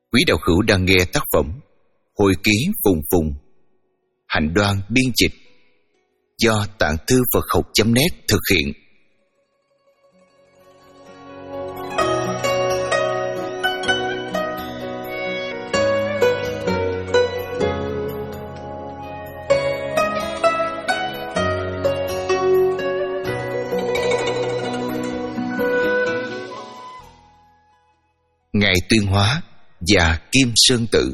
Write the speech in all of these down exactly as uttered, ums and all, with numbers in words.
Quý đạo hữu đang nghe tác phẩm Hồi ký Phùng Phùng, Hạnh Đoan biên dịch, do Tạng Thư Phật Học chấm net thực hiện. Ngài Tuyên Hóa và Kim Sơn Tự.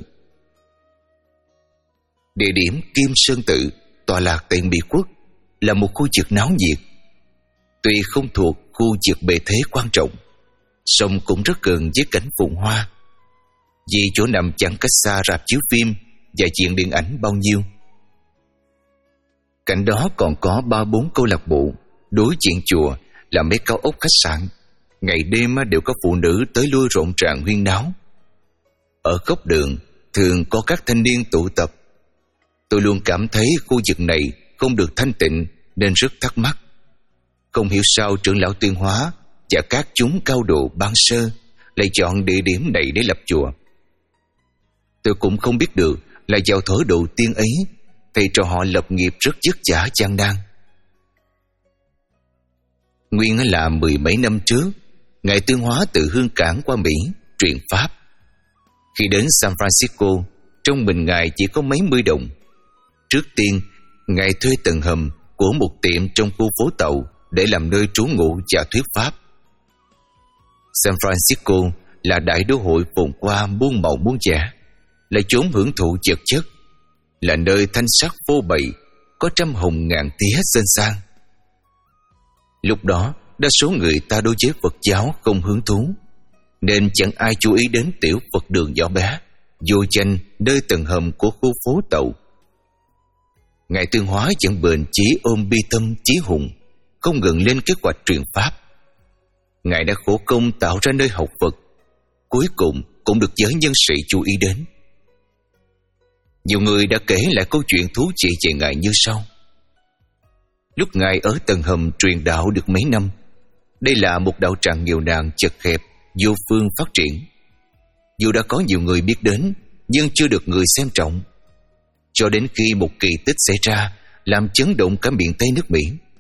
Địa điểm Kim Sơn Tự tọa lạc tại Mỹ Quốc là một khu vực náo nhiệt. Tuy không thuộc khu vực bề thế quan trọng, song cũng rất gần với cảnh phồn hoa, vì chỗ nằm chẳng cách xa rạp chiếu phim và viện điện ảnh bao nhiêu. Cạnh đó còn có ba bốn câu lạc bộ, đối diện chùa là mấy cao ốc khách sạn. Ngày đêm đều có phụ nữ tới lui rộn ràng huyên náo. Ở góc đường thường có các thanh niên tụ tập. Tôi luôn cảm thấy khu vực này không được thanh tịnh, nên rất thắc mắc. Không hiểu sao trưởng lão Tuyên Hóa và các chúng cao độ ban sơ lại chọn địa điểm này để lập chùa. Tôi cũng không biết được là vào thở đầu tiên ấy, thầy trò họ lập nghiệp rất vất vả gian nan. Nguyên là mười mấy năm trước, Ngài Tuyên Hóa từ Hương Cảng qua Mỹ truyền pháp. Khi đến San Francisco, trong mình Ngài chỉ có mấy mươi đồng. Trước tiên, Ngài thuê tầng hầm của một tiệm trong khu phố Tàu để làm nơi trú ngụ và thuyết pháp. San Francisco là đại đô hội phồn hoa muôn màu muôn vẻ, là chốn hưởng thụ vật chất, là nơi thanh sắc phô bày, có trăm hồng ngàn tía xinh sang. Lúc đó, đa số người ta đối với Phật giáo không hứng thú, nên chẳng ai chú ý đến tiểu Phật đường nhỏ bé, vô danh nơi tầng hầm của khu phố Tàu. Ngài Tuyên Hóa vẫn bền chí ôm bi tâm chí hùng, không ngừng lên kế hoạch truyền pháp. Ngài đã khổ công tạo ra nơi học Phật, cuối cùng cũng được giới nhân sĩ chú ý đến. Nhiều người đã kể lại câu chuyện thú vị về Ngài như sau. Lúc Ngài ở tầng hầm truyền đạo được mấy năm, đây là một đạo tràng nghèo nàn chật hẹp, vô phương phát triển. Dù đã có nhiều người biết đến, nhưng chưa được người xem trọng. Cho đến khi một kỳ tích xảy ra, làm chấn động cả miền Tây nước Mỹ.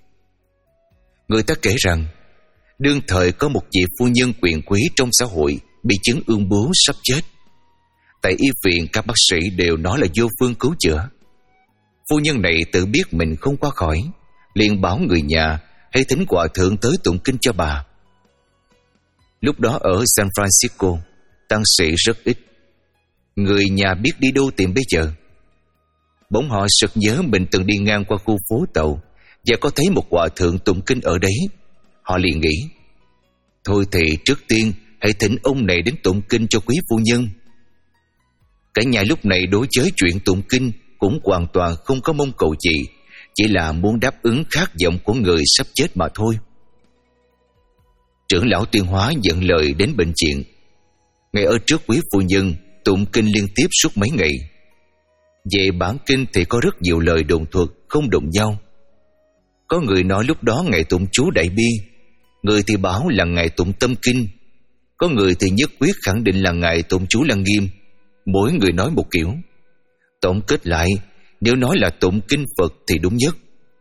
Người ta kể rằng, đương thời có một vị phu nhân quyền quý trong xã hội bị chứng ương bướu sắp chết. Tại y viện, các bác sĩ đều nói là vô phương cứu chữa. Phu nhân này tự biết mình không qua khỏi, liền bảo người nhà hãy thỉnh hòa thượng tới tụng kinh cho bà. Lúc đó ở San Francisco, tăng sĩ rất ít. Người nhà biết đi đâu tìm bây giờ. Bỗng họ sực nhớ mình từng đi ngang qua khu phố Tàu và có thấy một hòa thượng tụng kinh ở đấy. Họ liền nghĩ, thôi thì trước tiên hãy thỉnh ông này đến tụng kinh cho quý phu nhân. Cả nhà lúc này đối với chuyện tụng kinh cũng hoàn toàn không có mong cầu gì, chỉ là muốn đáp ứng khát vọng của người sắp chết mà thôi. Trưởng lão Tuyên Hóa nhận lời đến bệnh viện. Ngài ở trước quý phu nhân tụng kinh liên tiếp suốt mấy ngày. Về bản kinh thì có rất nhiều lời đồn thuật không đồng nhau. Có người nói lúc đó Ngài tụng chú Đại Bi, người thì bảo là Ngài tụng Tâm Kinh, có người thì nhất quyết khẳng định là Ngài tụng chú Lăng Nghiêm. Mỗi người nói một kiểu. Tổng kết lại, nếu nói là tụng kinh Phật thì đúng nhất.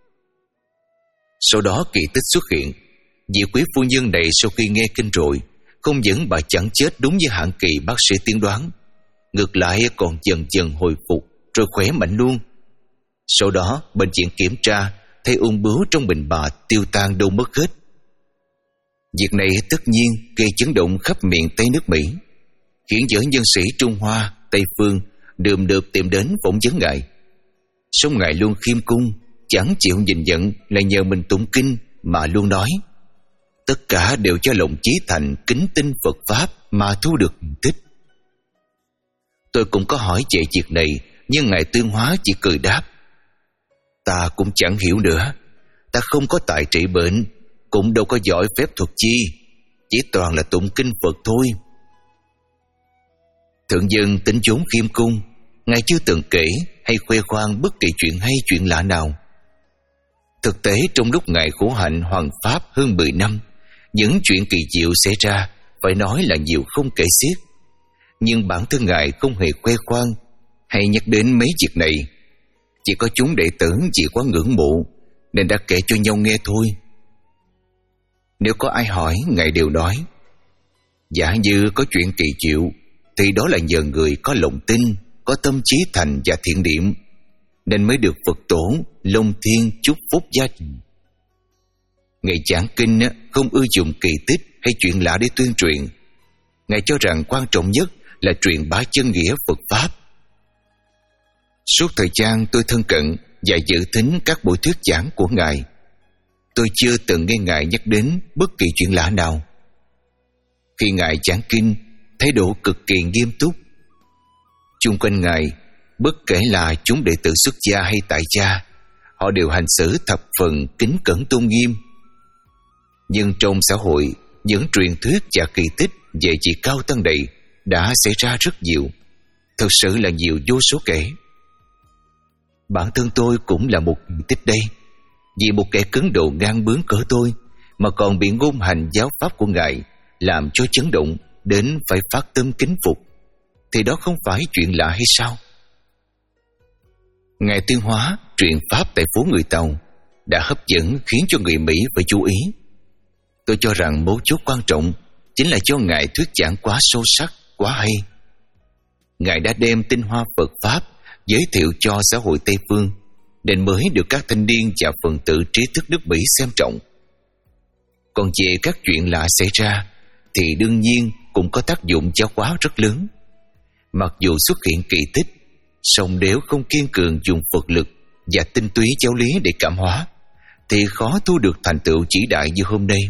Sau đó kỳ tích xuất hiện. Vị quý phu nhân này sau khi nghe kinh rồi, không những bà chẳng chết đúng như hạn kỳ bác sĩ tiên đoán, ngược lại còn dần dần hồi phục rồi khỏe mạnh luôn. Sau đó bệnh viện kiểm tra, thấy ung bướu trong bình bà tiêu tan đâu mất hết. Việc này tất nhiên gây chấn động khắp miền Tây nước Mỹ, khiến giới nhân sĩ Trung Hoa, Tây Phương đườm đượp tìm đến phỏng vấn Ngài. Song Ngài luôn khiêm cung, chẳng chịu nhìn nhận là nhờ mình tụng kinh, mà luôn nói tất cả đều cho lòng chí thành kính tin Phật Pháp mà thu được tích. Tôi cũng có hỏi về việc này, nhưng Ngài Tuyên Hóa chỉ cười đáp, ta cũng chẳng hiểu nữa, ta không có tài trị bệnh, cũng đâu có giỏi phép thuật chi, chỉ toàn là tụng kinh Phật thôi. Thượng dân tính vốn khiêm cung, Ngài chưa từng kể hay khoe khoang bất kỳ chuyện hay chuyện lạ nào. Thực tế trong lúc Ngài khổ hạnh hoằng pháp hơn mười năm, những chuyện kỳ diệu xảy ra phải nói là nhiều không kể xiết. nhưng bản thân Ngài không hề khoe khoang hay nhắc đến mấy việc này. Chỉ có chúng đệ tử chỉ quá ngưỡng mộ nên đã kể cho nhau nghe thôi. Nếu có ai hỏi, Ngài đều nói: giả như có chuyện kỳ diệu thì đó là nhờ người có lòng tin, có tâm trí thành và thiện niệm, nên mới được Phật tổ Long Thiên chúc phúc gia đình. Ngài giảng kinh không ưa dùng kỳ tích hay chuyện lạ để tuyên truyền. Ngài cho rằng quan trọng nhất là truyền bá chân nghĩa Phật Pháp. Suốt thời gian tôi thân cận và dự thính các buổi thuyết giảng của Ngài, tôi chưa từng nghe Ngài nhắc đến bất kỳ chuyện lạ nào. Khi Ngài giảng kinh, thái độ cực kỳ nghiêm túc. Chung quanh Ngài, bất kể là chúng đệ tử xuất gia hay tại gia, họ đều hành xử thập phần kính cẩn tôn nghiêm. Nhưng trong xã hội, những truyền thuyết và kỳ tích về vị cao tăng này đã xảy ra rất nhiều, thực sự là nhiều vô số kể. Bản thân tôi cũng là một kỳ tích đây. Vì một kẻ cứng đầu ngang bướng cỡ tôi mà còn bị ngôn hành giáo pháp của Ngài làm cho chấn động đến phải phát tâm kính phục, thì đó không phải chuyện lạ hay sao? Ngài tuyên hóa truyền pháp tại phố người Tàu đã hấp dẫn khiến cho người Mỹ phải chú ý. Tôi cho rằng mấu chốt quan trọng chính là do Ngài thuyết giảng quá sâu sắc, quá hay. Ngài đã đem tinh hoa Phật Pháp giới thiệu cho xã hội Tây Phương, nên mới được các thanh niên và phần tử trí thức nước Mỹ xem trọng. Còn về các chuyện lạ xảy ra thì đương nhiên cũng có tác dụng giáo hóa rất lớn. Mặc dù xuất hiện kỳ tích, song nếu không kiên cường dùng Phật lực và tinh túy giáo lý để cảm hóa, thì khó thu được thành tựu chỉ đại như hôm nay.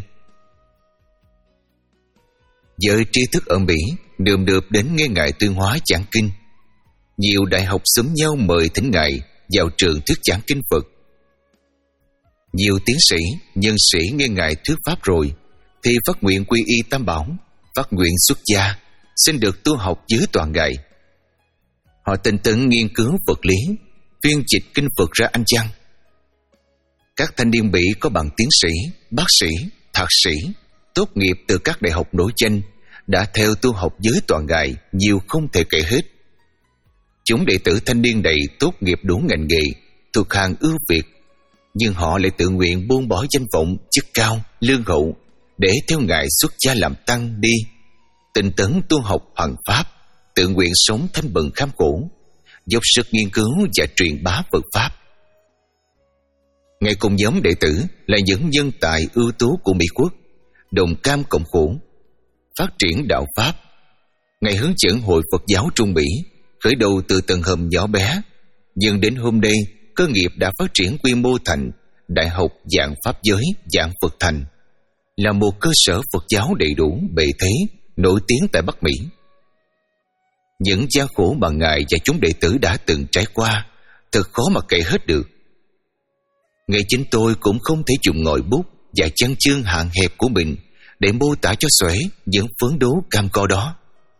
Giới trí thức ở Mỹ nườm nượp đến nghe Ngài tuyên hóa giảng kinh. Nhiều đại học xúm nhau mời thỉnh Ngài vào trường thuyết giảng kinh Phật. Nhiều tiến sĩ, nhân sĩ nghe Ngài thuyết pháp rồi thì phát nguyện quy y Tam Bảo, phát nguyện xuất gia, xin được tu học dưới toàn Ngài. Họ tinh tấn nghiên cứu Phật lý, phiên dịch kinh Phật ra Anh văn. Các thanh niên Mỹ có bằng tiến sĩ, bác sĩ, thạc sĩ, tốt nghiệp từ các đại học nổi danh đã theo tu học dưới toàn Ngài nhiều không thể kể hết. Chúng đệ tử thanh niên này tốt nghiệp đủ ngành nghề, thuộc hàng ưu việt, nhưng họ lại tự nguyện buông bỏ danh vọng, chức cao, lương hậu để theo Ngài xuất gia làm tăng đi, tinh tấn tu học hoằng pháp, tự nguyện sống thanh bần kham khổ, dốc sức nghiên cứu và truyền bá Phật Pháp. Ngài cùng nhóm đệ tử là những nhân tài ưu tú của Mỹ Quốc, đồng cam cộng khổ, phát triển đạo Pháp. Ngài hướng dẫn Hội Phật giáo Trung Mỹ khởi đầu từ tầng hầm nhỏ bé, nhưng đến hôm nay cơ nghiệp đã phát triển quy mô thành Đại học Giảng Pháp Giới Giảng Phật Thành, là một cơ sở Phật giáo đầy đủ bề thế, nổi tiếng tại Bắc Mỹ. Những gian khổ mà Ngài và chúng đệ tử đã từng trải qua thật khó mà kể hết được. Ngay chính tôi cũng không thể dùng ngòi bút và văn chương hạn hẹp của mình để mô tả cho xuể những phấn đấu cam go đó.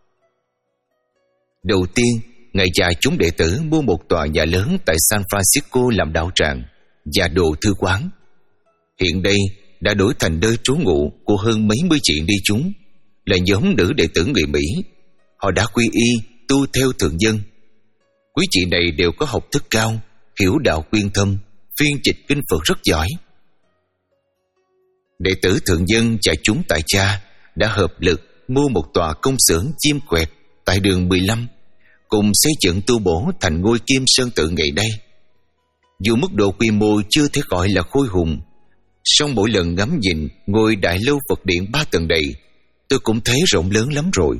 Đầu tiên, Ngài và chúng đệ tử mua một tòa nhà lớn tại San Francisco làm đạo tràng và đồ thư quán. Hiện đây đã đổi thành nơi trú ngụ của hơn mấy mươi chị ni chúng, là nhóm nữ đệ tử người Mỹ. Họ đã quy y, tu theo thượng dân. Quý chị này đều có học thức cao, hiểu đạo quyên thâm, phiên dịch kinh Phật rất giỏi. Đệ tử thượng dân và chúng tại cha đã hợp lực mua một tòa công xưởng chim quẹt tại đường mười lăm, cùng xây dựng tu bổ thành ngôi Kim Sơn Tự ngày đây. Dù mức độ quy mô chưa thể gọi là khôi hùng, song mỗi lần ngắm nhìn ngôi đại lâu Phật điện ba tầng đầy, tôi cũng thấy rộng lớn lắm rồi.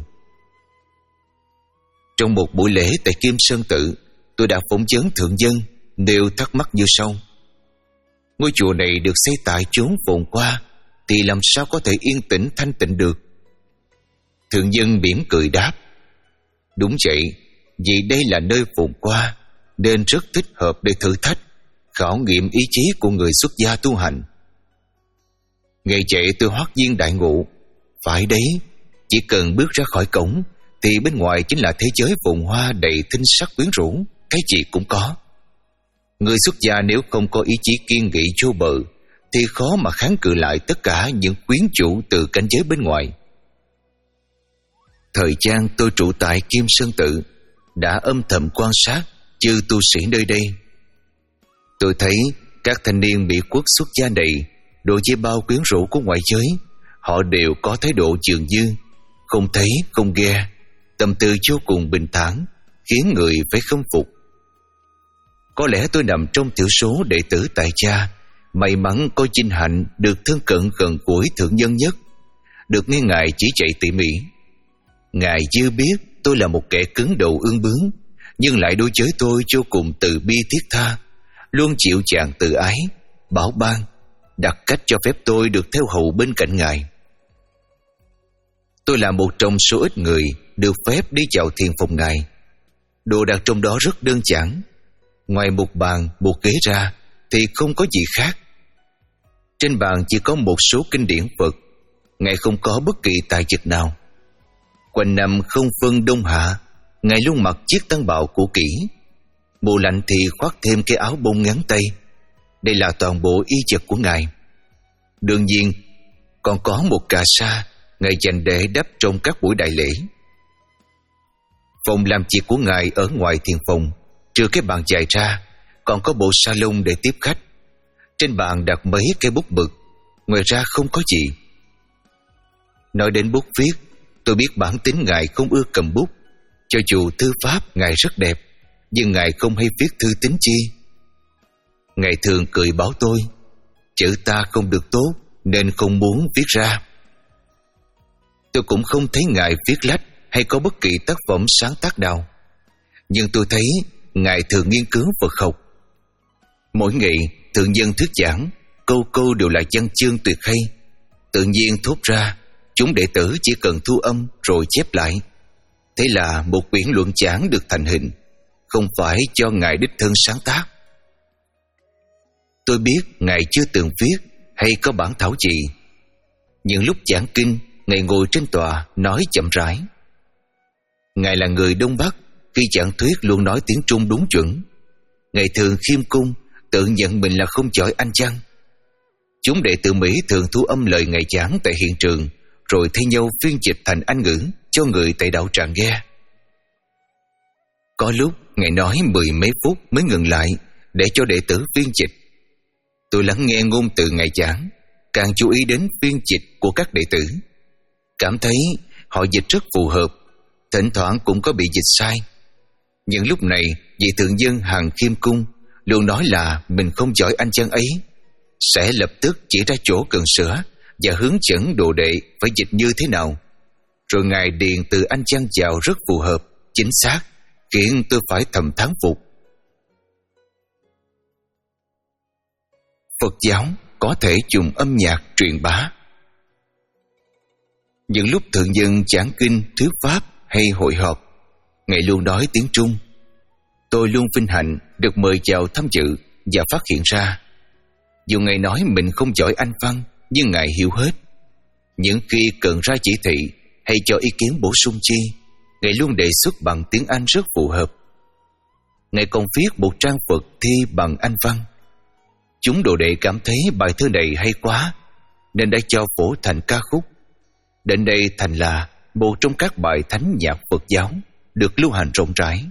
Trong một buổi lễ tại Kim Sơn Tự, tôi đã phỏng vấn thượng dân, nêu thắc mắc như sau: ngôi chùa này được xây tại chốn phồn hoa thì làm sao có thể yên tĩnh thanh tịnh được? Thượng dân mỉm cười đáp: đúng vậy, vì đây là nơi phồn hoa nên rất thích hợp để thử thách, khảo nghiệm ý chí của người xuất gia tu hành. Ngày vậy tôi hoát nhiên đại ngộ, phải đấy, chỉ cần bước ra khỏi cổng thì bên ngoài chính là thế giới phồn hoa đầy thinh sắc quyến rũ, cái gì cũng có. Người xuất gia nếu không có ý chí kiên nghị vô bờ thì khó mà kháng cự lại tất cả những quyến rũ từ cảnh giới bên ngoài. Thời gian tôi trụ tại Kim Sơn Tự đã âm thầm quan sát chư tu sĩ nơi đây. Tôi thấy các thanh niên bị quất xuất gia này đối với bao quyến rũ của ngoại giới, họ đều có thái độ dường như không thấy không nghe, tâm tư vô cùng bình thản, khiến người phải khâm phục. Có lẽ tôi nằm trong thiểu số đệ tử tại gia may mắn có vinh hạnh được thân cận gần gũi thượng nhân nhất, được nghe Ngài chỉ dạy tỉ mỉ. Ngài dư biết tôi là một kẻ cứng đầu ương bướng, nhưng lại đối với tôi vô cùng từ bi thiết tha, luôn chịu chàng từ ái, bảo ban, đặt cách cho phép tôi được theo hầu bên cạnh Ngài. Tôi là một trong số ít người được phép đi vào thiền phòng Ngài. Đồ đạc trong đó rất đơn giản, ngoài một bàn, một ghế ra thì không có gì khác. Trên bàn chỉ có một số kinh điển Phật. Ngài không có bất kỳ tài vật nào. Quanh năm không phân đông hạ, Ngài luôn mặc chiếc tăng bào cũ kỹ. Mùa lạnh thì khoác thêm cái áo bông ngắn tay. Đây là toàn bộ y vật của Ngài. Đương nhiên còn có một cà sa Ngài dành để đắp trong các buổi đại lễ. Phòng làm việc của Ngài ở ngoài thiền phòng, trừ cái bàn dài ra, còn có bộ salon để tiếp khách. Trên bàn đặt mấy cây bút mực, ngoài ra không có gì. Nói đến bút viết, tôi biết bản tính Ngài không ưa cầm bút. Cho dù thư pháp Ngài rất đẹp, nhưng Ngài không hay viết thư tín chi. Ngài thường cười bảo tôi, chữ ta không được tốt nên không muốn viết ra. Tôi cũng không thấy Ngài viết lách hay có bất kỳ tác phẩm sáng tác nào, nhưng tôi thấy Ngài thường nghiên cứu Phật học. Mỗi ngày thượng nhân thuyết giảng, câu câu đều là văn chương tuyệt hay. Tự nhiên thốt ra, chúng đệ tử chỉ cần thu âm rồi chép lại. Thế là một quyển luận giảng được thành hình, không phải do Ngài đích thân sáng tác. Tôi biết Ngài chưa từng viết hay có bản thảo gì. Những lúc giảng kinh, Ngài ngồi trên tòa nói chậm rãi. Ngài là người Đông Bắc, khi giảng thuyết luôn nói tiếng Trung đúng chuẩn. Ngài thường khiêm cung, tự nhận mình là không giỏi Anh văn. Chúng đệ tử Mỹ thường thu âm lời Ngài giảng tại hiện trường, rồi thay nhau phiên dịch thành Anh ngữ cho người tại đạo tràng nghe. Có lúc Ngài nói mười mấy phút mới ngừng lại để cho đệ tử phiên dịch. Tôi lắng nghe ngôn từ Ngài giảng, càng chú ý đến phiên dịch của các đệ tử, cảm thấy họ dịch rất phù hợp, thỉnh thoảng cũng có bị dịch sai. Những lúc này, vị thượng dân Hằng Khiêm Cung luôn nói là mình không giỏi Anh văn ấy, sẽ lập tức chỉ ra chỗ cần sửa và hướng dẫn đồ đệ phải dịch như thế nào. Rồi Ngài điền từ Anh văn vào rất phù hợp, chính xác, khiến tôi phải thầm thán phục. Phật giáo có thể dùng âm nhạc truyền bá. Những lúc thượng nhân giảng kinh, thuyết pháp hay hội họp, Ngài luôn nói tiếng Trung. Tôi luôn vinh hạnh được mời vào tham dự và phát hiện ra, dù Ngài nói mình không giỏi Anh văn, nhưng Ngài hiểu hết. Những khi cần ra chỉ thị hay cho ý kiến bổ sung chi, Ngài luôn đề xuất bằng tiếng Anh rất phù hợp. Ngài còn viết một trang Phật thi bằng Anh văn. Chúng đồ đệ cảm thấy bài thơ này hay quá, nên đã cho phổ thành ca khúc. Đến đây thành là một trong các bài thánh nhạc Phật giáo được lưu hành rộng rãi.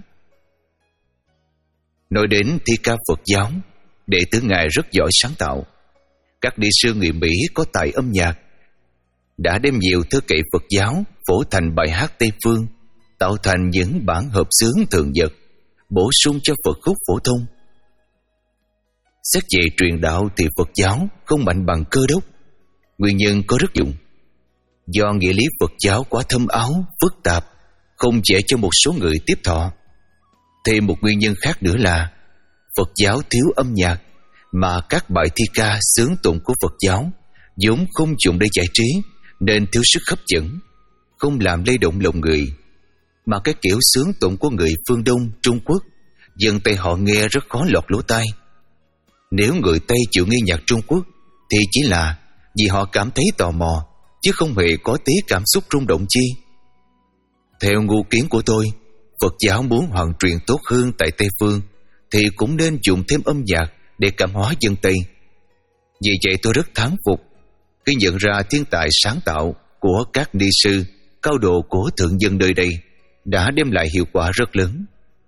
Nói đến thi ca Phật giáo, đệ tử Ngài rất giỏi sáng tạo. Các ni sư người Mỹ có tài âm nhạc đã đem nhiều thơ kệ Phật giáo phổ thành bài hát Tây phương, tạo thành những bản hợp xướng thường nhật, bổ sung cho Phật khúc phổ thông. Xét về truyền đạo thì Phật giáo không mạnh bằng Cơ Đốc. Nguyên nhân có rất dụng. Do nghĩa lý Phật giáo quá thâm áo, phức tạp, không dễ cho một số người tiếp thọ. Thêm một nguyên nhân khác nữa là Phật giáo thiếu âm nhạc, mà các bài thi ca xướng tụng của Phật giáo vốn không dùng để giải trí nên thiếu sức hấp dẫn, không làm lay động lòng người. Mà cái kiểu xướng tụng của người phương Đông, Trung Quốc, dân Tây họ nghe rất khó lọt lỗ tai. Nếu người Tây chịu nghe nhạc Trung Quốc thì chỉ là vì họ cảm thấy tò mò, chứ không hề có tí cảm xúc rung động chi. Theo ngu kiến của tôi, Phật giáo muốn hoàn truyền tốt hơn tại Tây Phương thì cũng nên dùng thêm âm nhạc để cảm hóa dân Tây. Vì vậy tôi rất thán phục khi nhận ra thiên tài sáng tạo của các ni sư cao độ của thượng dân nơi đây đã đem lại hiệu quả rất lớn.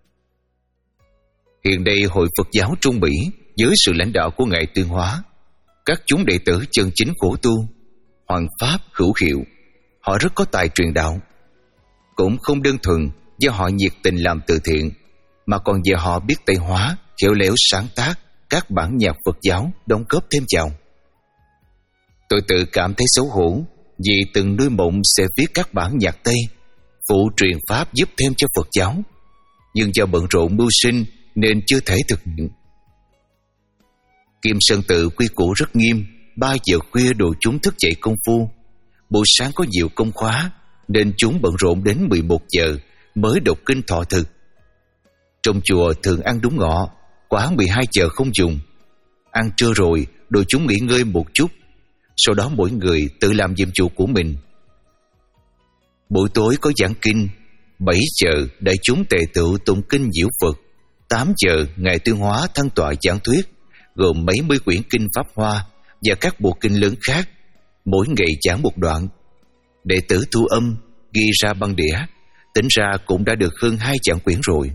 Hiện đây Hội Phật giáo Trung Mỹ dưới sự lãnh đạo của Ngài Tuyên Hóa, các chúng đệ tử chân chính khổ tu, hoằng pháp hữu hiệu, họ rất có tài truyền đạo. Cũng không đơn thuần do họ nhiệt tình làm từ thiện, mà còn do họ biết Tây hóa, khéo léo sáng tác các bản nhạc Phật giáo đóng góp thêm vào. Tôi tự cảm thấy xấu hổ vì từng nuôi mộng sẽ viết các bản nhạc Tây phụ truyền pháp giúp thêm cho Phật giáo, nhưng do bận rộn mưu sinh nên chưa thể thực hiện. Kim Sơn Tự quy củ rất nghiêm, ba giờ khuya đồ chúng thức dậy công phu. Buổi sáng có nhiều công khóa nên chúng bận rộn đến mười một giờ mới đọc kinh thọ thực. Trong chùa thường ăn đúng ngọ, quá mười hai giờ không dùng. Ăn trưa rồi, đồ chúng nghỉ ngơi một chút, sau đó mỗi người tự làm nhiệm vụ của mình. Buổi tối có giảng kinh, bảy giờ đại chúng tề tựu tụng kinh diệu Phật, tám giờ Ngài Tuyên Hóa thân tọa giảng thuyết, gồm mấy mươi quyển kinh Pháp Hoa và các bộ kinh lớn khác, mỗi ngày giảng một đoạn. Đệ tử thu âm, ghi ra băng đĩa, tính ra cũng đã được hơn hai vạn quyển rồi.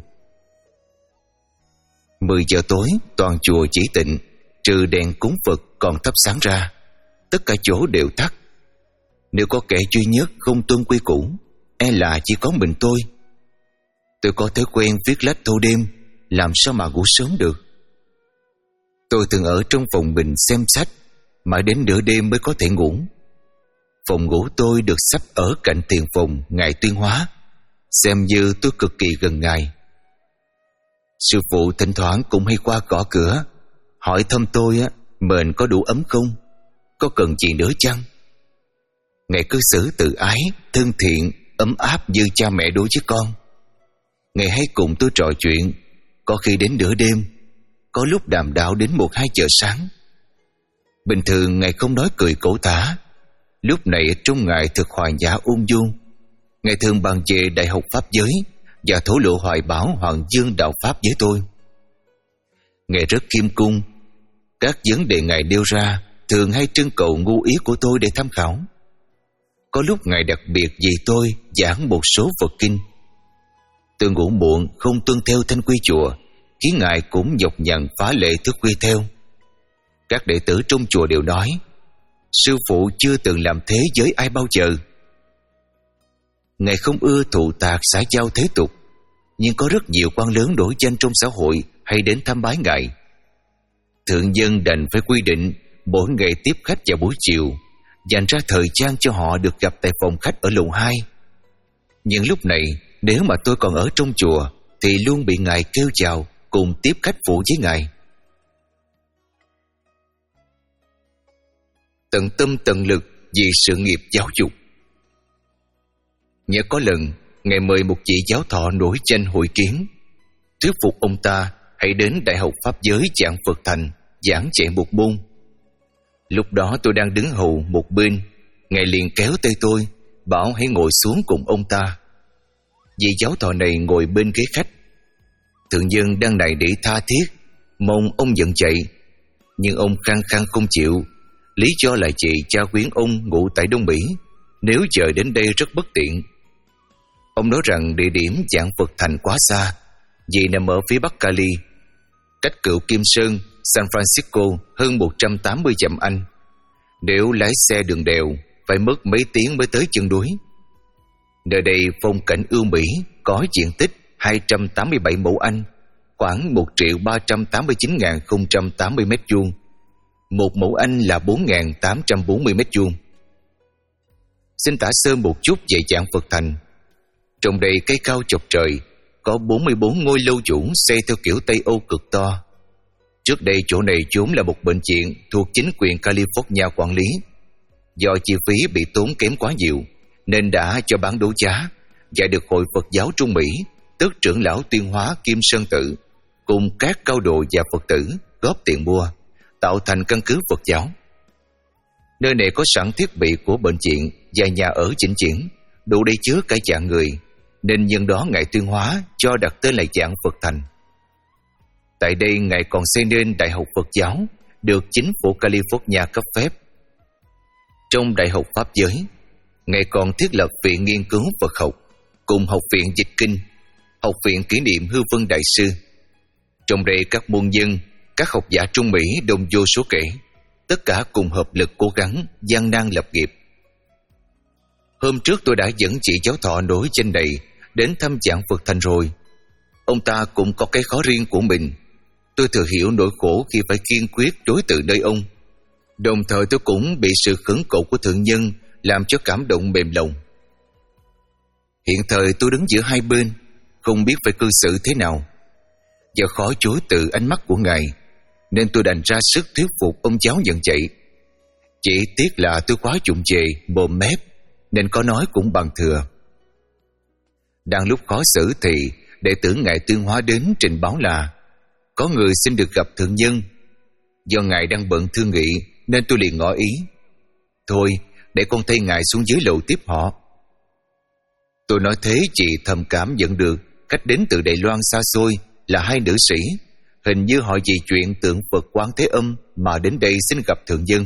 Mười giờ tối, toàn chùa chỉ tịnh, trừ đèn cúng Phật còn thắp sáng ra, tất cả chỗ đều tắt. Nếu có kẻ duy nhất không tuân quy củ, e là chỉ có mình tôi. Tôi có thói quen viết lách thâu đêm, làm sao mà ngủ sớm được. Tôi thường ở trong phòng mình xem sách, mãi đến nửa đêm mới có thể ngủ. Phòng ngủ tôi được sắp ở cạnh thiền phòng Ngài Tuyên Hóa, xem như tôi cực kỳ gần Ngài. Sư phụ thỉnh thoảng cũng hay qua gõ cửa, hỏi thăm tôi á, mền có đủ ấm không, có cần gì nữa chăng. Ngài cư xử tự ái, thân thiện, ấm áp như cha mẹ đối với con. Ngài hay cùng tôi trò chuyện, có khi đến nửa đêm, có lúc đàm đạo đến một hai giờ sáng. Bình thường Ngài không nói cười cổ tả, lúc này trong Ngài thực hòa nhã ung dung. Ngài thường bàn về đại học pháp giới và thổ lộ hoài bão Hoàng Dương đạo pháp với tôi. Ngài rất khiêm cung, các vấn đề Ngài nêu ra thường hay trưng cầu ngu ý của tôi để tham khảo. Có lúc Ngài đặc biệt vì tôi giảng một số Phật kinh. Tôi ngủ muộn không tuân theo thanh quy chùa, khiến Ngài cũng nhọc nhằn phá lệ thức khuya theo. Các đệ tử trong chùa đều nói, sư phụ chưa từng làm thế với ai bao giờ. Ngài không ưa thụ tạc xã giao thế tục, nhưng có rất nhiều quan lớn nổi danh trong xã hội hay đến thăm bái Ngài. Thượng dân đành phải quy định mỗi ngày tiếp khách vào buổi chiều, dành ra thời gian cho họ được gặp tại phòng khách ở lầu hai. Nhưng lúc này, nếu mà tôi còn ở trong chùa thì luôn bị Ngài kêu chào cùng tiếp khách phụ với Ngài. Tận tâm tận lực vì sự nghiệp giáo dục. Nhớ có lần Ngài mời một vị giáo thọ nổi danh hội kiến, thuyết phục ông ta hãy đến Đại học Pháp giới giảng Phật thành, giảng dạy một môn. Lúc đó tôi đang đứng hầu một bên, Ngài liền kéo tay tôi, bảo hãy ngồi xuống cùng ông ta. Vị giáo thọ này ngồi bên ghế khách. Thượng dân đang nài nỉ tha thiết, mong ông dẫn dạy, nhưng ông khăng khăng không chịu. Lý do là chị cha quyến ông ngụ tại Đông Mỹ, nếu chờ đến đây rất bất tiện. Ông nói rằng địa điểm giảng Phật thành quá xa, vì nằm ở phía bắc Cali, cách Cựu Kim Sơn, San Francisco hơn một trăm tám mươi dặm Anh. Nếu lái xe đường đèo phải mất mấy tiếng mới tới chân núi. Nơi đây phong cảnh ưu mỹ, có diện tích hai trăm tám mươi bảy mẫu Anh, khoảng một triệu ba trăm tám mươi chín nghìn không trăm tám mươi mét vuông. Một mẫu Anh là bốn nghìn tám trăm bốn mươi mét vuông. Xin tả sơ một chút về giảng Phật thành. Trong đây cây cao chọc trời, có bốn mươi bốn ngôi lâu vũ xây theo kiểu Tây Âu cực to. Trước đây chỗ này vốn là một bệnh viện thuộc chính quyền California quản lý. Do chi phí bị tốn kém quá nhiều, nên đã cho bán đấu giá và được Hội Phật giáo Trung Mỹ, tức trưởng lão Tuyên Hóa Kim Sơn Tự, cùng các cao độ và Phật tử góp tiền mua, tạo thành căn cứ Phật giáo. Nơi này có sẵn thiết bị của bệnh viện và nhà ở chỉnh chuyển, đủ để chứa cả vạn người, nên nhân đó Ngài Tuyên Hóa cho đặt tên là giảng Phật thành. Tại đây Ngài còn xây nên Đại học Phật giáo, được chính phủ California cấp phép. Trong Đại học Pháp giới, Ngài còn thiết lập Viện Nghiên cứu Phật học cùng Học viện Dịch Kinh, Học viện Kỷ niệm Hư Vân Đại Sư. Trong đây các môn nhân, các học giả Trung Mỹ đông vô số kể, tất cả cùng hợp lực cố gắng, gian nan lập nghiệp. Hôm trước tôi đã dẫn chị Giáo Thọ nổi danh này đến thăm Vạn Phật Thành rồi. Ông ta cũng có cái khó riêng của mình. Tôi thừa hiểu nỗi khổ khi phải kiên quyết đối từ nơi ông. Đồng thời tôi cũng bị sự khẩn cầu của thượng nhân làm cho cảm động mềm lòng. Hiện thời tôi đứng giữa hai bên, không biết phải cư xử thế nào. Giờ khó chối từ ánh mắt của ngài, nên tôi đành ra sức thuyết phục ông cháu nhận chạy. Chỉ tiếc là tôi quá trụng về, mồm mép, nên có nói cũng bằng thừa. Đang lúc khó xử thì đệ tử ngài Tuyên Hóa đến trình báo là có người xin được gặp thượng nhân. Do ngài đang bận thương nghị nên tôi liền ngỏ ý, thôi để con thay ngài xuống dưới lầu tiếp họ. Tôi nói thế chị thầm cảm nhận được khách đến từ Đài Loan xa xôi là hai nữ sĩ, hình như họ vì chuyện tượng Phật Quán Thế Âm mà đến đây xin gặp thượng nhân.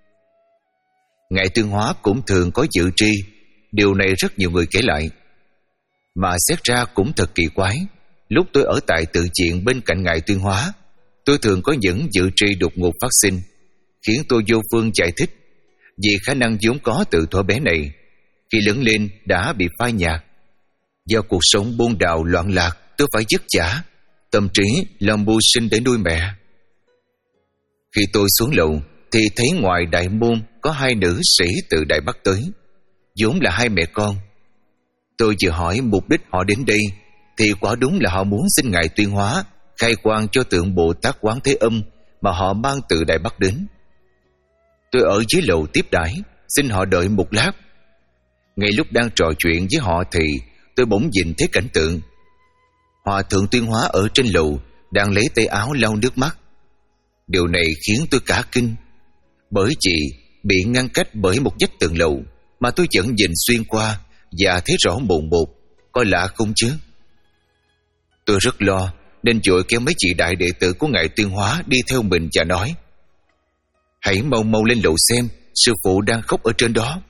Ngài Tuyên Hóa cũng thường có dự tri, điều này rất nhiều người kể lại. Mà xét ra cũng thật kỳ quái, lúc tôi ở tại tự viện bên cạnh ngài Tuyên Hóa, tôi thường có những dự tri đột ngột phát sinh, khiến tôi vô phương giải thích, vì khả năng vốn có từ thuở bé này, khi lớn lên đã bị phai nhạt. Do cuộc sống buôn đào loạn lạc, tôi phải vất vả, tâm trí lòng mưu sinh để nuôi mẹ. Khi tôi xuống lầu thì thấy ngoài đại môn có hai nữ sĩ từ Đại Bắc tới, vốn là hai mẹ con. Tôi vừa hỏi mục đích họ đến đây thì quả đúng là họ muốn xin ngài Tuyên Hóa khai quang cho tượng Bồ Tát Quán Thế Âm mà họ mang từ Đài Bắc đến. Tôi ở dưới lầu tiếp đãi, xin họ đợi một lát. Ngay lúc đang trò chuyện với họ thì tôi bỗng nhìn thấy cảnh tượng. Hòa thượng Tuyên Hóa ở trên lầu đang lấy tay áo lau nước mắt. Điều này khiến tôi cả kinh, bởi vì bị ngăn cách bởi một vách tường lầu mà tôi vẫn nhìn xuyên qua và thấy rõ mồn một, coi lạ không chứ. Tôi rất lo nên vội kéo mấy chị đại đệ tử của ngài Tuyên Hóa đi theo mình và nói, hãy mau mau lên lầu xem, sư phụ đang khóc ở trên đó.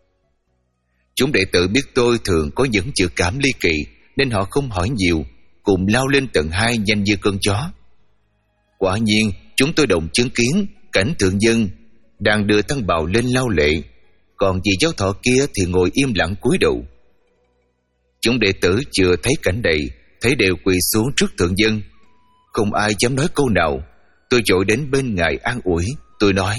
Chúng đệ tử biết tôi thường có những dự cảm ly kỳ nên họ không hỏi nhiều, cùng lao lên tầng hai nhanh như cơn chó. Quả nhiên chúng tôi đồng chứng kiến cảnh thượng nhân đang đưa Tăng Bào lên lau lệ, còn vị Giáo Thọ kia thì ngồi im lặng cúi đầu. Chúng đệ tử chưa thấy cảnh này, thấy đều quỳ xuống trước thượng nhân, không ai dám nói câu nào. Tôi vội đến bên ngài an ủi. Tôi nói,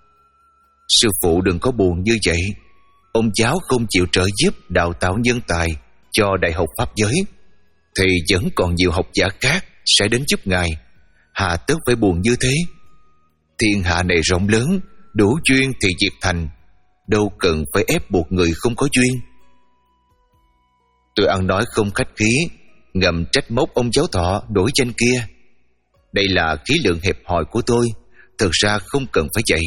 sư phụ đừng có buồn như vậy. Ông cháu không chịu trợ giúp đào tạo nhân tài cho Đại học Pháp giới thì vẫn còn nhiều học giả khác sẽ đến giúp ngài. Hà tất phải buồn như thế. Thiên hạ này rộng lớn, đủ duyên thì việc thành, đâu cần phải ép buộc người không có duyên. Tôi ăn nói không khách khí, ngầm trách móc ông Giáo Thọ đổi danh kia. Đây là khí lượng hẹp hòi của tôi, thực ra không cần phải vậy.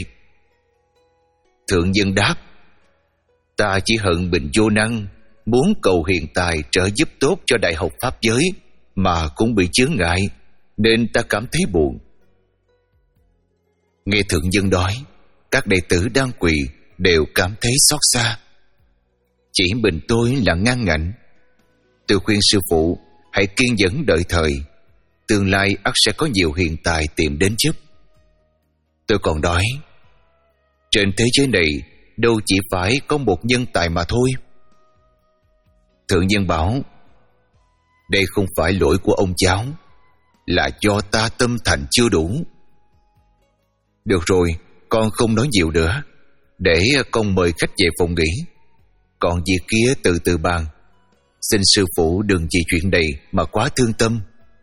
Thượng nhân đáp, ta chỉ hận mình vô năng, muốn cầu hiền tài trợ giúp tốt cho Đại học Pháp giới mà cũng bị chướng ngại, nên ta cảm thấy buồn. Nghe thượng nhân nói, các đệ tử đang quỳ đều cảm thấy xót xa. Chỉ mình tôi là ngang ngạnh. Tôi khuyên sư phụ hãy kiên nhẫn đợi thời, tương lai ắt sẽ có nhiều hiền tài tìm đến giúp. Tôi còn nói, trên thế giới này đâu chỉ phải có một nhân tài mà thôi. Thượng nhân bảo, đây không phải lỗi của ông cháu, là do ta tâm thành chưa đủ. Được rồi, con không nói nhiều nữa, để con mời khách về phòng nghỉ. Còn việc kia từ từ bàn. Xin sư phụ đừng vì chuyện này mà quá thương tâm.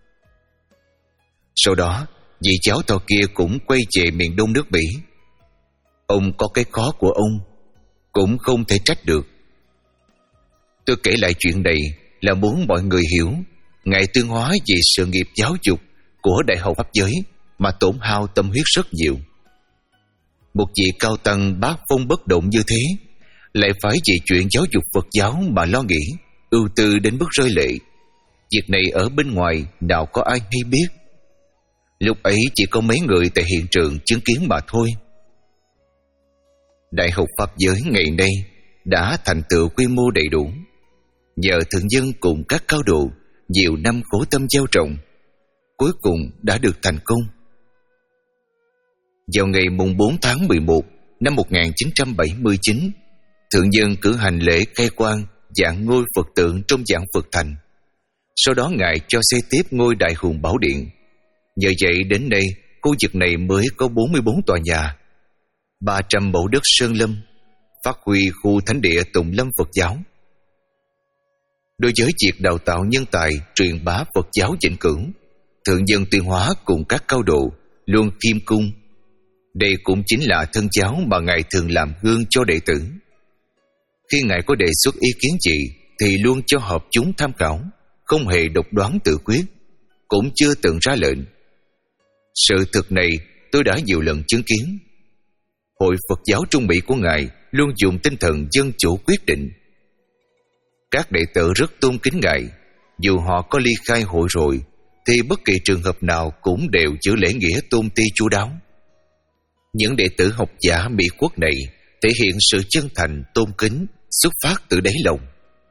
Sau đó, vị cháu to kia cũng quay về miền đông nước Mỹ. Ông có cái khó của ông, cũng không thể trách được. Tôi kể lại chuyện này là muốn mọi người hiểu ngài Tuyên Hóa vì sự nghiệp giáo dục của Đại học Pháp giới mà tổn hao tâm huyết rất nhiều. Một vị cao tăng bác phong bất động như thế, lại phải vì chuyện giáo dục Phật giáo mà lo nghĩ, ưu tư đến mức rơi lệ. Việc này ở bên ngoài nào có ai hay biết. Lúc ấy chỉ có mấy người tại hiện trường chứng kiến mà thôi. Đại học Pháp giới ngày nay đã thành tựu quy mô đầy đủ. Nhờ thượng dân cùng các cao độ nhiều năm khổ tâm gieo trồng, cuối cùng đã được thành công. Vào ngày mùng bốn tháng mười một năm một nghìn chín trăm bảy mươi chín, thượng dân cử hành lễ khai quang dạng ngôi Phật tượng trong dạng Phật thành. Sau đó Ngài cho xây tiếp ngôi Đại Hùng Bảo Điện. Nhờ vậy đến nay, khu vực này mới có bốn mươi bốn tòa nhà, ba trăm mẫu đất sơn lâm, phát huy khu thánh địa tụng lâm Phật giáo. Đối với việc đào tạo nhân tài truyền bá Phật giáo vĩnh cửu, thượng dân Tuyên Hóa cùng các cao độ luôn khiêm cung. Đây cũng chính là thân giáo mà Ngài thường làm gương cho đệ tử. Khi Ngài có đề xuất ý kiến gì thì luôn cho họp chúng tham khảo, không hề độc đoán tự quyết, cũng chưa từng ra lệnh. Sự thực này tôi đã nhiều lần chứng kiến. Hội Phật giáo Trung Mỹ của Ngài luôn dùng tinh thần dân chủ quyết định. Các đệ tử rất tôn kính Ngài. Dù họ có ly khai hội rồi thì bất kỳ trường hợp nào cũng đều giữ lễ nghĩa tôn ti chu đáo. Những đệ tử học giả Mỹ quốc này thể hiện sự chân thành tôn kính xuất phát từ đáy lòng.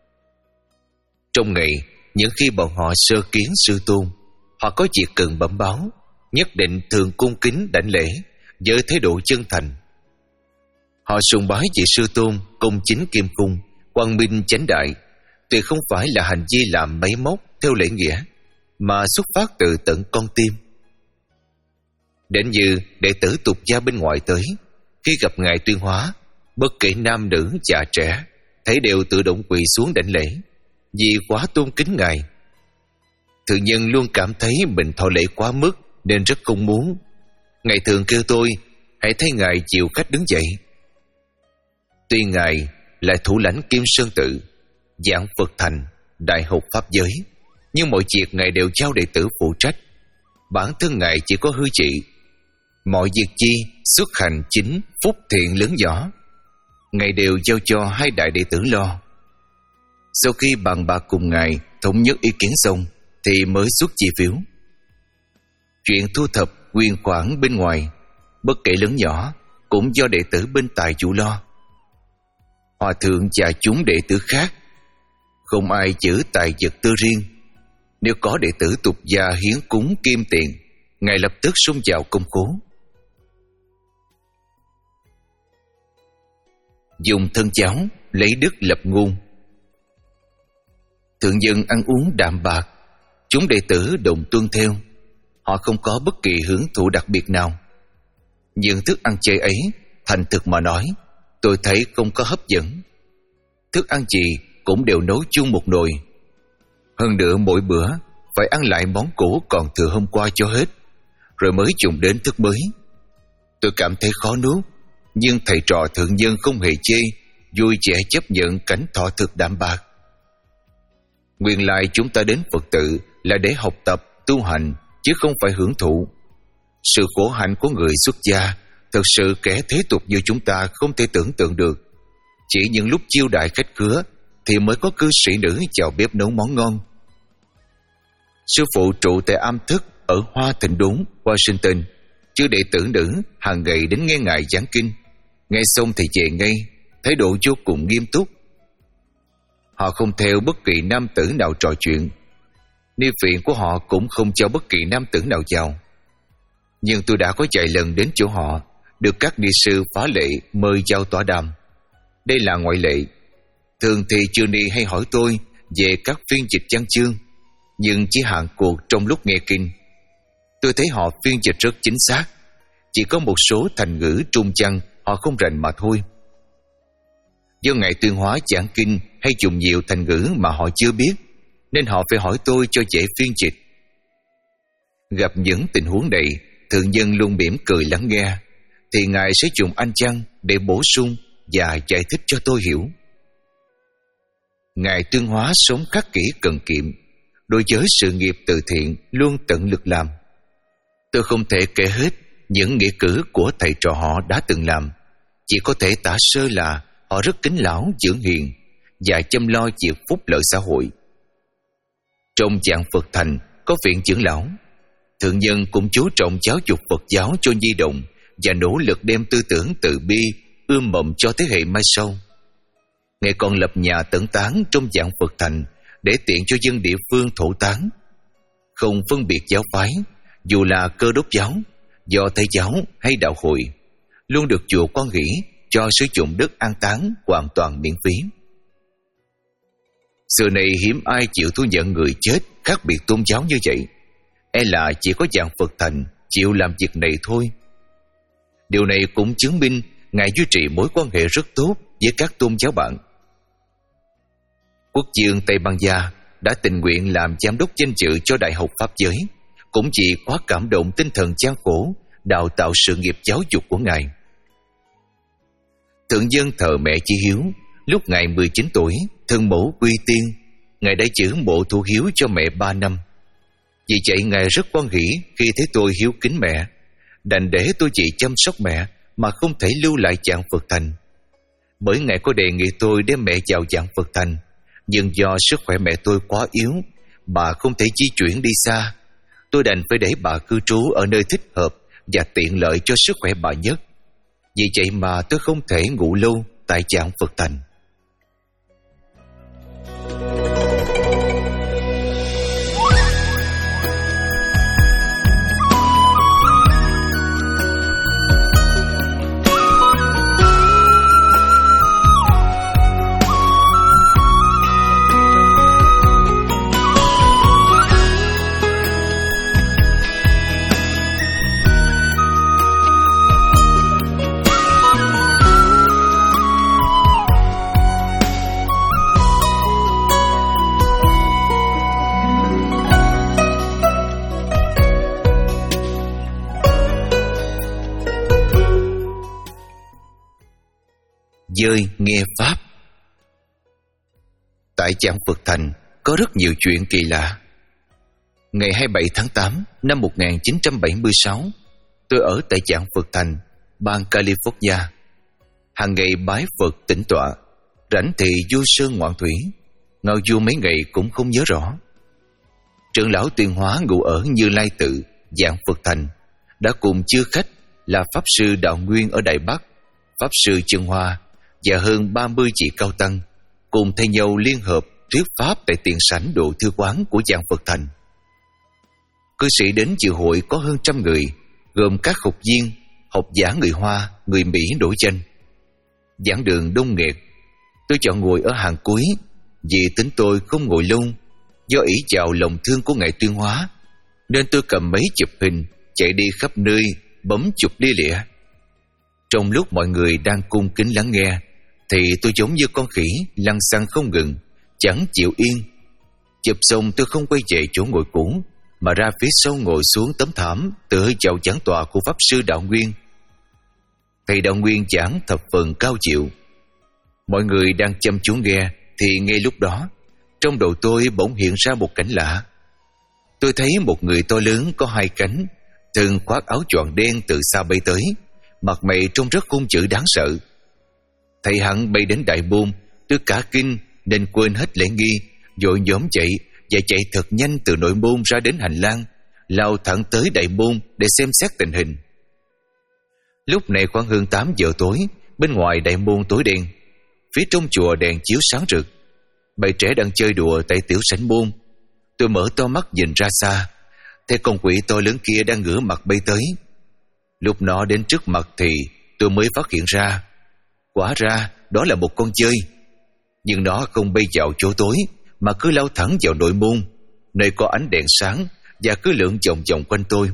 Trong ngày, những khi bọn họ sơ kiến sư tôn, họ có việc cần bẩm báo, nhất định thường cung kính đảnh lễ với thái độ chân thành. Họ sùng bái vị sư tôn công chính kiêm cung, quang minh chánh đại, tuyệt không phải là hành vi làm máy móc theo lễ nghĩa, mà xuất phát từ tận con tim. Đến như đệ tử tục gia bên ngoài tới, khi gặp Ngài Tuyên Hóa, bất kể nam nữ già trẻ, thấy đều tự động quỳ xuống đảnh lễ, vì quá tôn kính Ngài. Thượng nhân luôn cảm thấy mình thọ lễ quá mức nên rất không muốn. Ngài thường kêu tôi hãy thấy Ngài chịu khách đứng dậy. Tuy Ngài là thủ lãnh Kim Sơn Tự, giảng Phật thành, đại học pháp giới, nhưng mọi việc Ngài đều giao đệ tử phụ trách. Bản thân Ngài chỉ có hư trị. Mọi việc chi xuất hành chính, phúc thiện lớn nhỏ, Ngài đều giao cho hai đại đệ tử lo. Sau khi bàn bạc cùng Ngài thống nhất ý kiến xong thì mới xuất chi phiếu. Chuyện thu thập quyên khoản bên ngoài, bất kể lớn nhỏ, cũng do đệ tử bên tài chủ lo. Hòa thượng và chúng đệ tử khác không ai giữ tài vật tư riêng. Nếu có đệ tử tục gia hiến cúng kim tiền, Ngài lập tức xung vào công khố. Dùng thân cháu lấy đức lập ngôn. Thượng dân ăn uống đạm bạc, chúng đệ tử đồng tuân theo. Họ không có bất kỳ hưởng thụ đặc biệt nào. Nhưng thức ăn chay ấy, thành thực mà nói, tôi thấy không có hấp dẫn. Thức ăn gì cũng đều nấu chung một nồi. Hơn nữa mỗi bữa phải ăn lại món cũ còn thừa hôm qua cho hết, rồi mới dùng đến thức mới. Tôi cảm thấy khó nuốt, nhưng thầy trò thượng dân không hề chê, vui vẻ chấp nhận cảnh thọ thực đạm bạc. Nguyên lai chúng ta đến Phật tự là để học tập, tu hành, chứ không phải hưởng thụ. Sự khổ hạnh của người xuất gia thật sự kẻ thế tục như chúng ta không thể tưởng tượng được. Chỉ những lúc chiêu đãi khách khứa thì mới có cư sĩ nữ vào bếp nấu món ngon. Sư phụ trụ tại am thức ở Hoa Thịnh Đốn, Washington, chứ đệ tử nữ hàng ngày đến nghe Ngài giảng kinh. Nghe xong thì về ngay, thái độ vô cùng nghiêm túc. Họ không theo bất kỳ nam tử nào trò chuyện. Ni viện của họ cũng không cho bất kỳ nam tử nào vào. Nhưng tôi đã có vài lần đến chỗ họ, được các ni sư phá lệ mời vào tọa đàm. Đây là ngoại lệ. Thường thì chư ni hay hỏi tôi về các phiên dịch văn chương, nhưng chỉ hạn cuộc trong lúc nghe kinh. Tôi thấy họ phiên dịch rất chính xác, chỉ có một số thành ngữ trung văn họ không rành mà thôi. Do Ngài Tuyên Hóa giảng kinh hay dùng nhiều thành ngữ mà họ chưa biết, nên họ phải hỏi tôi cho dễ phiên dịch. Gặp những tình huống này, thượng nhân luôn mỉm cười lắng nghe, thì Ngài sẽ dùng Anh văn để bổ sung và giải thích cho tôi hiểu. Ngài Tuyên Hóa sống khắc kỷ cần kiệm, đối với sự nghiệp từ thiện luôn tận lực làm. Tôi không thể kể hết những nghĩa cử của thầy trò họ đã từng làm, chỉ có thể tả sơ là họ rất kính lão dưỡng hiền và chăm lo việc phúc lợi xã hội. Trong dạng Phật thành có viện trưởng lão, thượng nhân cũng chú trọng giáo dục Phật giáo cho nhi đồng và nỗ lực đem tư tưởng từ bi ươm mầm cho thế hệ mai sau. Ngài còn lập nhà tẩn tán trong dạng Phật thành để tiện cho dân địa phương thổ tán, không phân biệt giáo phái, dù là Cơ Đốc giáo, Do Thái giáo hay đạo hội, luôn được chùa quan hỷ cho sử dụng đất an táng hoàn toàn miễn phí. Xưa này hiếm ai chịu thu nhận người chết khác biệt tôn giáo như vậy, e là chỉ có dạng Phật thành chịu làm việc này thôi. Điều này cũng chứng minh Ngài duy trì mối quan hệ rất tốt với các tôn giáo bạn. Quốc vương Tây Ban Nha đã tình nguyện làm giám đốc danh dự cho Đại học Pháp giới, cũng chỉ quá cảm động tinh thần gian khổ đào tạo sự nghiệp giáo dục của Ngài. Thượng dân thờ mẹ Chí Hiếu, lúc Ngài mười chín tuổi, thân mẫu quy tiên, Ngài đã giữ mộ thụ hiếu cho mẹ ba năm. Vì vậy Ngài rất quan hỷ khi thấy tôi hiếu kính mẹ, đành để tôi chỉ chăm sóc mẹ mà không thể lưu lại dạng Phật thành. Bởi Ngài có đề nghị tôi đem mẹ vào dạng Phật thành, nhưng do sức khỏe mẹ tôi quá yếu, bà không thể di chuyển đi xa. Tôi đành phải để bà cư trú ở nơi thích hợp và tiện lợi cho sức khỏe bà nhất. Vì vậy mà tôi không thể ngủ lâu tại dạng Phật thành. Dơi nghe Pháp. Tại dạng Phật thành có rất nhiều chuyện kỳ lạ. Ngày hai mươi bảy tháng tám năm một nghìn chín trăm bảy mươi sáu, tôi ở tại dạng Phật thành, bang California. Hàng ngày bái Phật tĩnh tọa, rảnh thì du sơn ngoạn thủy, ngao du mấy ngày cũng không nhớ rõ. Trưởng lão Tuyên Hóa ngụ ở Như Lai Tự, dạng Phật thành, đã cùng chư khách là Pháp sư Đạo Nguyên ở Đại Bắc, Pháp sư Chân Hoa và hơn ba mươi vị cao tăng cùng thay nhau liên hợp thuyết pháp tại tiền sảnh độ thư quán của dạng Phật thành. Cư sĩ đến dự hội có hơn trăm người, gồm các học viên, học giả người Hoa, người Mỹ nổi danh. Giảng đường đông nghẹt. Tôi chọn ngồi ở hàng cuối vì tính tôi không ngồi lâu. Do ý vào lòng thương của Ngài Tuyên Hóa, nên tôi cầm máy chụp hình, chạy đi khắp nơi bấm chụp lia lịa. Trong lúc mọi người đang cung kính lắng nghe, thì tôi giống như con khỉ lăn xăng không ngừng, chẳng chịu yên. Chụp xong tôi không quay về chỗ ngồi cũ, mà ra phía sau ngồi xuống tấm thảm tựa vào giảng tọa của Pháp sư Đạo Nguyên. Thầy Đạo Nguyên giảng thập phần cao diệu. Mọi người đang chăm chú nghe, thì ngay lúc đó trong đầu tôi bỗng hiện ra một cảnh lạ. Tôi thấy một người to lớn có hai cánh, thân khoác áo choàng đen từ xa bay tới, mặt mày trông rất hung dữ đáng sợ. Thầy hắn bay đến đại môn, tôi cả kinh nên quên hết lễ nghi, vội nhóm chạy và chạy thật nhanh từ nội môn ra đến hành lang, lao thẳng tới đại môn để xem xét tình hình. Lúc này khoảng hơn tám giờ tối, bên ngoài đại môn tối đen, phía trong chùa đèn chiếu sáng rực. Bầy trẻ đang chơi đùa tại tiểu sảnh môn. Tôi mở to mắt nhìn ra xa, thấy con quỷ to lớn kia đang ngửa mặt bay tới. Lúc nó đến trước mặt thì tôi mới phát hiện ra, quả ra đó là một con chơi. Nhưng nó không bay vào chỗ tối, mà cứ lao thẳng vào nội môn, nơi có ánh đèn sáng, và cứ lượn vòng vòng quanh tôi.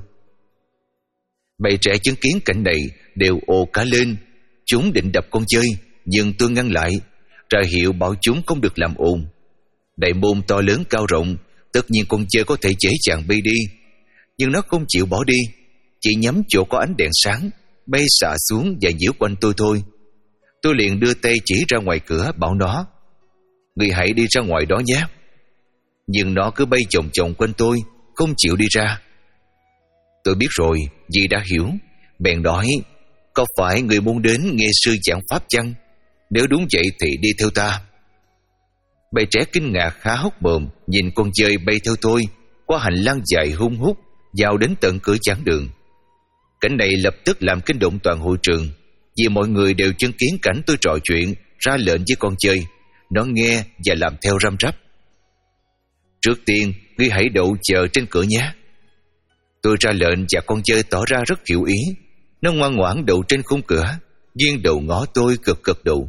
Bầy trẻ chứng kiến cảnh này đều ồ cả lên. Chúng định đập con chơi, nhưng tôi ngăn lại, ra hiệu bảo chúng không được làm ồn. Đại môn to lớn cao rộng, tất nhiên con chơi có thể dễ dàng bay đi, nhưng nó không chịu bỏ đi, chỉ nhắm chỗ có ánh đèn sáng, bay xạ xuống và nhiễu quanh tôi thôi. Tôi liền đưa tay chỉ ra ngoài cửa, bảo nó: "Ngươi hãy đi ra ngoài đó nhé." Nhưng nó cứ bay vòng vòng quanh tôi, không chịu đi ra. Tôi biết rồi, vì đã hiểu, bèn nói: "Có phải người muốn đến nghe sư giảng pháp chăng? Nếu đúng vậy thì đi theo ta." Bầy trẻ kinh ngạc há hốc mồm nhìn con dơi bay theo tôi qua hành lang dài hun hút vào đến tận cửa giảng đường. Cảnh này lập tức làm kinh động toàn hội trường, vì mọi người đều chứng kiến cảnh tôi trò chuyện, ra lệnh với con chơi, Nó nghe và làm theo răm rắp. Trước tiên, ngươi hãy đậu chờ trên cửa nhé. Tôi ra lệnh và con chơi tỏ ra rất hiểu ý. Nó ngoan ngoãn đậu trên khung cửa, nghiêng đầu ngó tôi gật gật đầu.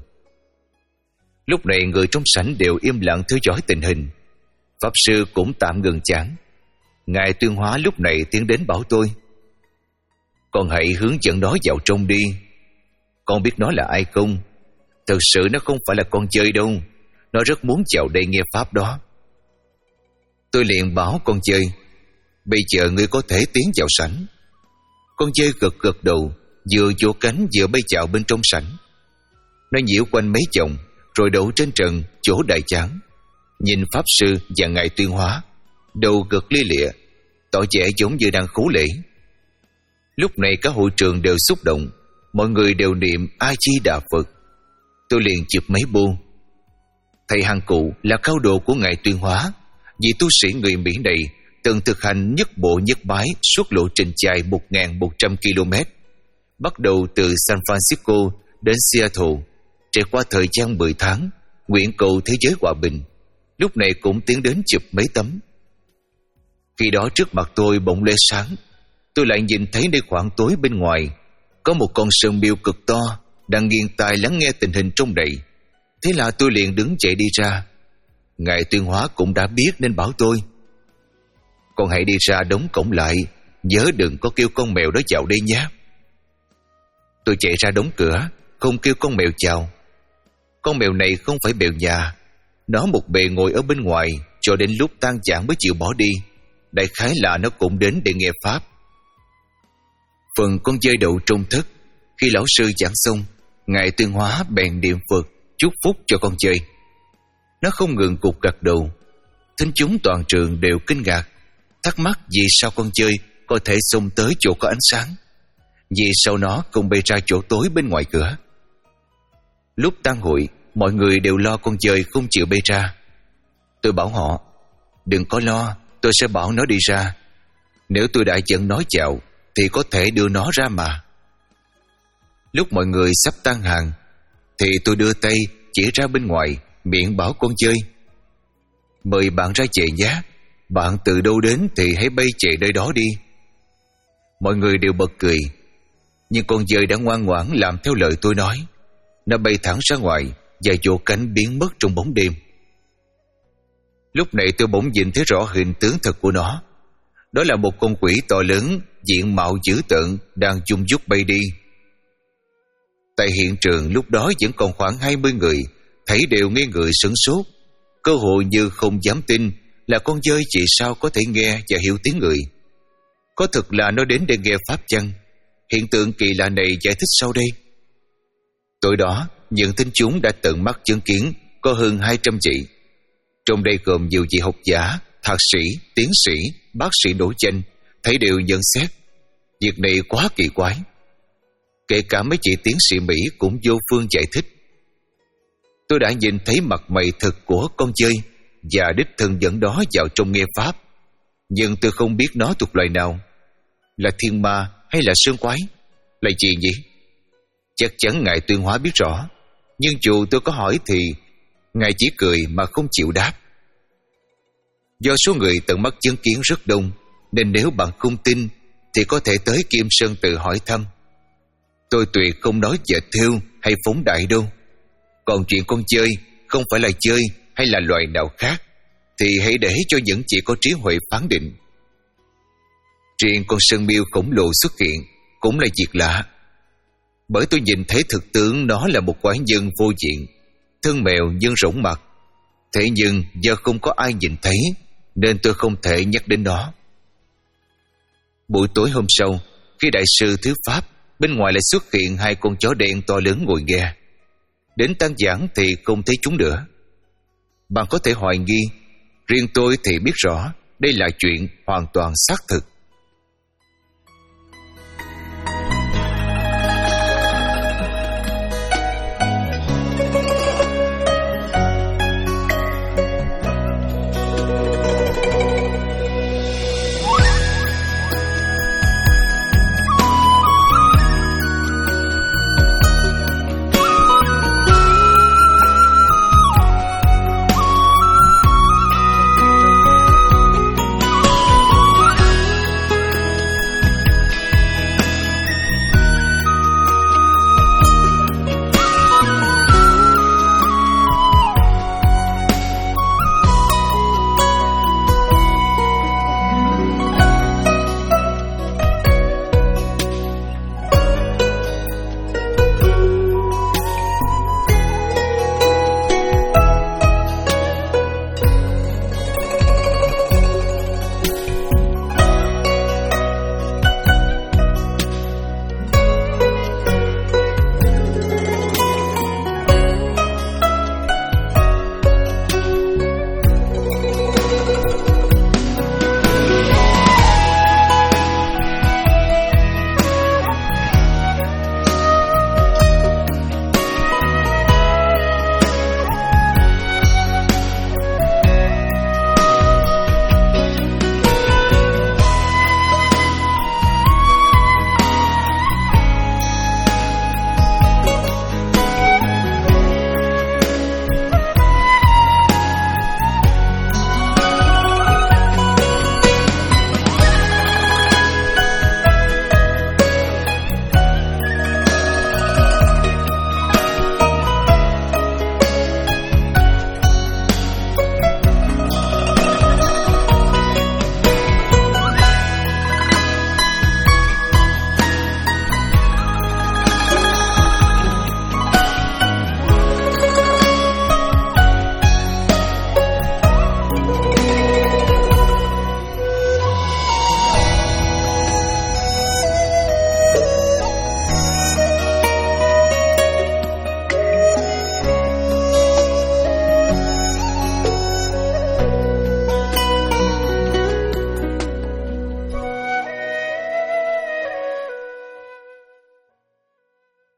Lúc này người trong sảnh đều im lặng theo dõi tình hình. Pháp sư cũng tạm ngừng chán. Ngài Tuyên Hóa lúc này tiến đến bảo tôi: con hãy hướng dẫn nó vào trong đi. Con biết nó là ai không? Thực sự nó không phải là con chơi đâu. Nó rất muốn vào đây nghe pháp đó. Tôi liền bảo con chơi: bây giờ ngươi có thể tiến vào sảnh. Con chơi gật gật đầu, vừa vỗ cánh vừa bay vào bên trong sảnh. Nó nhiễu quanh mấy vòng rồi đậu trên trần chỗ đại chán, nhìn pháp sư và ngài Tuyên Hóa, đầu gật lia lịa, tỏ vẻ giống như đang khấu lễ. Lúc này cả hội trường đều xúc động, mọi người đều niệm A Di Đà Phật. Tôi liền chụp mấy bô. Thầy Hằng Cụ là cao độ của ngài Tuyên Hóa, vị tu sĩ người Mỹ này từng thực hành nhất bộ nhất bái suốt lộ trình dài một nghìn một trăm ki lô mét, bắt đầu từ San Francisco đến Seattle, trải qua thời gian mười tháng, nguyện cầu thế giới hòa bình. Lúc này cũng tiến đến chụp mấy tấm. Khi đó trước mặt tôi bỗng lóe sáng, tôi lại nhìn thấy nơi khoảng tối bên ngoài có một con sơn miêu cực to đang nghiêng tai lắng nghe tình hình trong đây. Thế là tôi liền đứng dậy đi ra. Ngài Tuyên Hóa cũng đã biết nên bảo tôi: con hãy đi ra đóng cổng lại, nhớ đừng có kêu con mèo đó vào đây nhé. Tôi chạy ra đóng cửa, không kêu con mèo chào. Con mèo này không phải mèo nhà. Nó một bề ngồi ở bên ngoài cho đến lúc tan chạng mới chịu bỏ đi. Đại khái là nó cũng đến để nghe pháp. Phần con dơi đậu trong thất. Khi lão sư giảng xong, ngài Tuyên Hóa bèn niệm Phật chúc phúc cho con chơi. Nó không ngừng cục gật đầu. Thính chúng toàn trường đều kinh ngạc, thắc mắc vì sao con chơi có thể xông tới chỗ có ánh sáng, vì sao nó không bay ra chỗ tối bên ngoài cửa. Lúc tan hội, mọi người đều lo con chơi không chịu bay ra. Tôi bảo họ: đừng có lo, tôi sẽ bảo nó đi ra. Nếu tôi đã dẫn nó chào thì có thể đưa nó ra mà. Lúc mọi người sắp tan hàng thì tôi đưa tay chỉ ra bên ngoài, miệng bảo con chơi: mời bạn ra chạy nhé. Bạn từ đâu đến thì hãy bay chạy nơi đó đi. Mọi người đều bật cười, nhưng con dơi đã ngoan ngoãn làm theo lời tôi nói. Nó bay thẳng ra ngoài và vỗ cánh biến mất trong bóng đêm. Lúc này tôi bỗng nhìn thấy rõ hình tướng thật của nó. Đó là một con quỷ to lớn, diện mạo dữ tợn, đang chung dút bay đi. Tại hiện trường lúc đó vẫn còn khoảng hai mươi người, thấy đều ngây người sửng sốt, cơ hội như không dám tin là con dơi chỉ sao có thể nghe và hiểu tiếng người. Có thực là nó đến để nghe pháp chăng? Hiện tượng kỳ lạ này giải thích sau đây. Tối đó, những thính chúng đã tận mắt chứng kiến có hơn hai trăm vị. Trong đây gồm nhiều vị học giả, thạc sĩ, tiến sĩ, bác sĩ nổi danh, thấy đều nhận xét việc này quá kỳ quái. Kể cả mấy chị tiến sĩ Mỹ cũng vô phương giải thích. Tôi đã nhìn thấy mặt mày thực của con chơi và đích thân dẫn đó vào trong nghe pháp, nhưng tôi không biết nó thuộc loài nào, là thiên ma hay là sơn quái, là gì nhỉ? Chắc chắn ngài Tuyên Hóa biết rõ, nhưng dù tôi có hỏi thì ngài chỉ cười mà không chịu đáp. Do số người tận mắt chứng kiến rất đông, nên nếu bạn không tin thì có thể tới Kim Sơn tự hỏi thăm. Tôi tuyệt không nói dệt thêu hay phóng đại đâu. Còn chuyện con chơi không phải là chơi hay là loài nào khác thì hãy để cho những chị có trí huệ phán định. Riêng con sơn miêu khổng lồ xuất hiện cũng là việc lạ, bởi tôi nhìn thấy thực tướng nó là một quái nhân vô diện, thân mèo nhưng rỗng mặt. Thế nhưng do không có ai nhìn thấy nên tôi không thể nhắc đến nó. Buổi tối hôm sau, khi đại sư thuyết pháp, bên ngoài lại xuất hiện hai con chó đen to lớn ngồi nghe. Đến tăng giảng thì không thấy chúng nữa. Bạn có thể hoài nghi, riêng tôi thì biết rõ đây là chuyện hoàn toàn xác thực.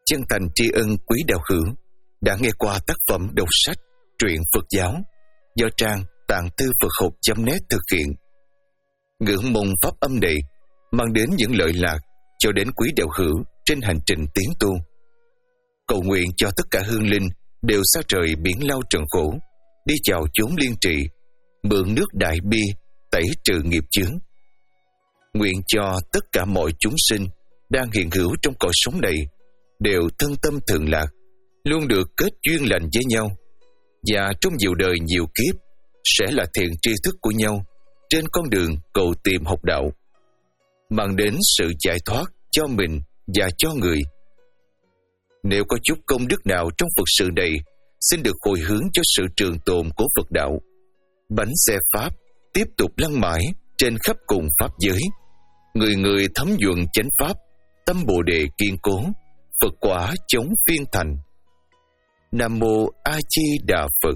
chân thành tri ân quý đạo hữu đã nghe qua tác phẩm đọc sách truyện Phật giáo do trang Tạng Thư Phật Học chấm net thực hiện. Ngưỡng mong pháp âm này mang đến những lợi lạc cho đến quý đạo hữu trên hành trình tiến tu. Cầu nguyện cho tất cả hương linh đều xa trời biển lao trần khổ, đi chào chốn liên trì, mượn nước đại bi tẩy trừ nghiệp chướng. Nguyện cho tất cả mọi chúng sinh đang hiện hữu trong cõi sống này đều thân tâm thượng lạc, luôn được kết duyên lành với nhau, và trong nhiều đời nhiều kiếp sẽ là thiện tri thức của nhau trên con đường cầu tìm học đạo, mang đến sự giải thoát cho mình và cho người. Nếu có chút công đức nào trong Phật sự này, xin được hồi hướng cho sự trường tồn của Phật đạo. Bánh xe Pháp tiếp tục lăn mãi trên khắp cùng Pháp giới. Người người thấm nhuận chánh Pháp, tâm Bồ Đề kiên cố, Phật quả chống phiên thành. Nam Mô A Di Đà Phật.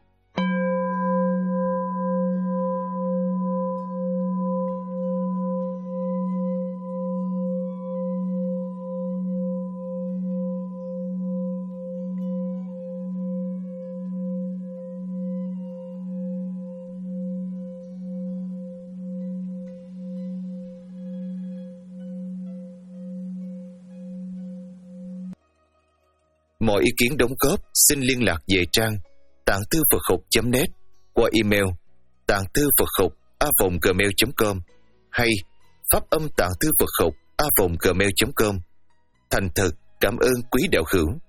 Mọi ý kiến đóng góp xin liên lạc về trang tạng thư Phật học chấm net qua email tạng thư Phật học a vòng gmail chấm com hay pháp âm tạng thư Phật học a vòng gmail chấm com. Thành thật cảm ơn quý đạo hữu.